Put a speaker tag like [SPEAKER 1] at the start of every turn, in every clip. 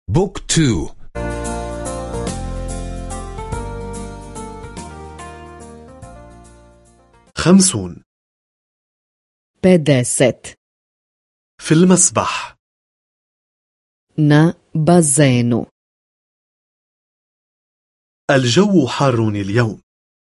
[SPEAKER 1] بوك 2.
[SPEAKER 2] 50.
[SPEAKER 3] 50.
[SPEAKER 2] في المسبح.
[SPEAKER 3] Na bazenu.
[SPEAKER 2] الجو حار اليوم.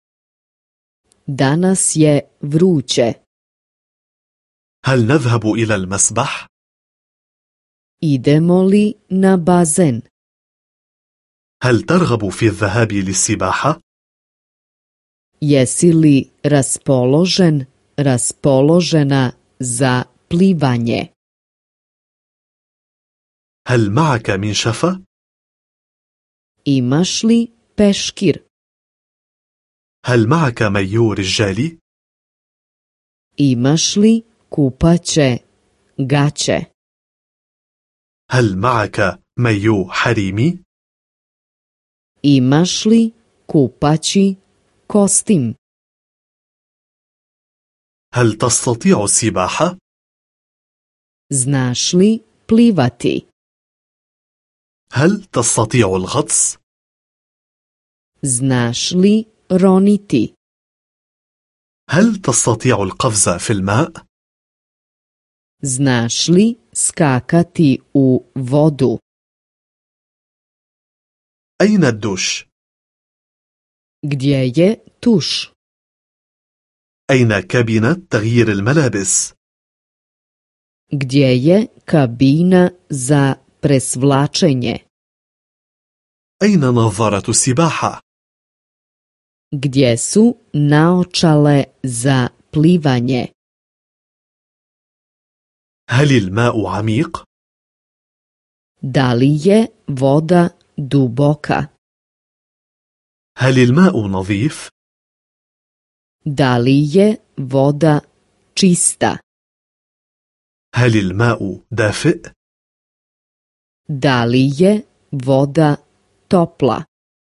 [SPEAKER 3] Danas je vruće.
[SPEAKER 2] هل نذهب إلى المسبح؟
[SPEAKER 3] Idemo li na bazen?
[SPEAKER 2] هل ترغب في الذهاب للسباحة؟
[SPEAKER 3] Jesi li raspoložena za plivanje?
[SPEAKER 2] هل معك منشفة؟
[SPEAKER 3] Imaš li peškir?
[SPEAKER 2] هل معك مايو رجالي؟
[SPEAKER 3] Imaš li kupaće gaće?
[SPEAKER 2] هل معك مايو حريمي؟
[SPEAKER 3] Imaš li kupaći kostim?
[SPEAKER 2] هل تستطيع السباحة؟
[SPEAKER 3] Znaš li plivati?
[SPEAKER 2] هل تستطيع الغطس؟
[SPEAKER 3] Znaš li roniti?
[SPEAKER 2] هل تستطيع القفز في الماء؟
[SPEAKER 3] Znaš li skakati u vodu?
[SPEAKER 2] أين الدوش؟
[SPEAKER 3] Gdje je tuš?
[SPEAKER 2] أين كابينة تغيير الملابس؟
[SPEAKER 3] Gdje je kabina za presvlačenje?
[SPEAKER 2] أين نظارة السباحة؟
[SPEAKER 3] Gdje su naočale za plivanje?
[SPEAKER 2] هل الماء عميق؟
[SPEAKER 3] Da li je voda duboka?
[SPEAKER 2] هل الماء نظيف؟
[SPEAKER 3] Da li je voda čista?
[SPEAKER 2] هل الماء دافئ؟
[SPEAKER 3] Da li je voda topla?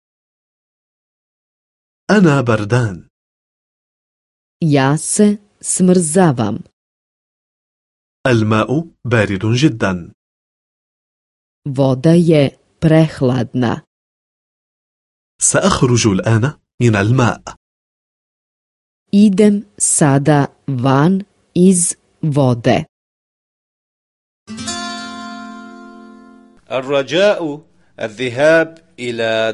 [SPEAKER 2] أنا بردان.
[SPEAKER 3] Ja se smrzavam.
[SPEAKER 2] الماء بارد جدا.
[SPEAKER 3] Voda je prehladna.
[SPEAKER 2] سأخرج الآن من الماء.
[SPEAKER 3] Idem sada van iz vode.
[SPEAKER 4] الرجاء الذهاب إلى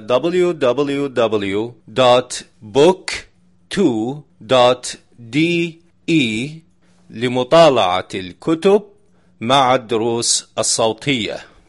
[SPEAKER 4] www.book2.de لمطالعة الكتب مع الدروس الصوتية.